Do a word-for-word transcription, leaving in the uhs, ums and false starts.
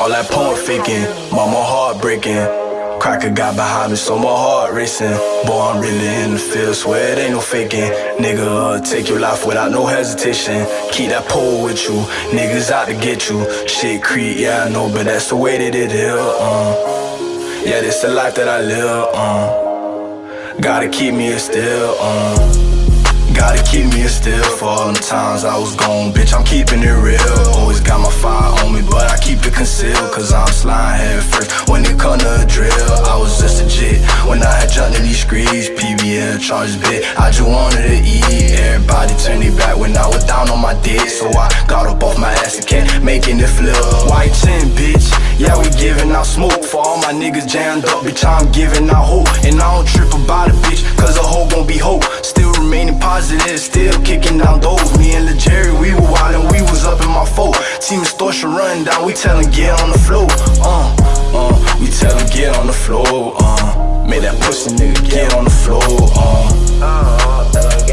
All that porn faking, mama heartbreaking. Cracker got behind me, so my heart racing. Boy, I'm really in the field, swear it ain't no faking. Nigga, uh, take your life without no hesitation. Keep that pole with you, niggas out to get you. Shit creep, yeah I know, but that's the way that it is, uh. Yeah, this the life that I live, uh. Gotta keep me a still, uh. Gotta keep me a still for all them times I was gone, bitch, I'm keeping it real. Always got my fire on me, but I keep it concealed, cause I'm sliding head first when it come to a drill. I was just a jit when I had jumped in these streets. P B L charges bit, I just wanted to eat. Everybody turned their back when I was down on my dick, so I got up off my ass and kept making it flip. White chin, bitch, yeah we giving out smoke. For all my niggas jammed up, bitch, I'm giving out hope. And I don't trip about it, bitch, cause a hoe gon' be hope. Still remaining positive, still kicking down doors. Me and Lil Jerry, we were wildin', we was up in my foe. Team extortion running down, we tellin' get on the floor. Uh, uh, we tellin' get on the floor. Uh, make that pussy nigga get on the floor. Uh.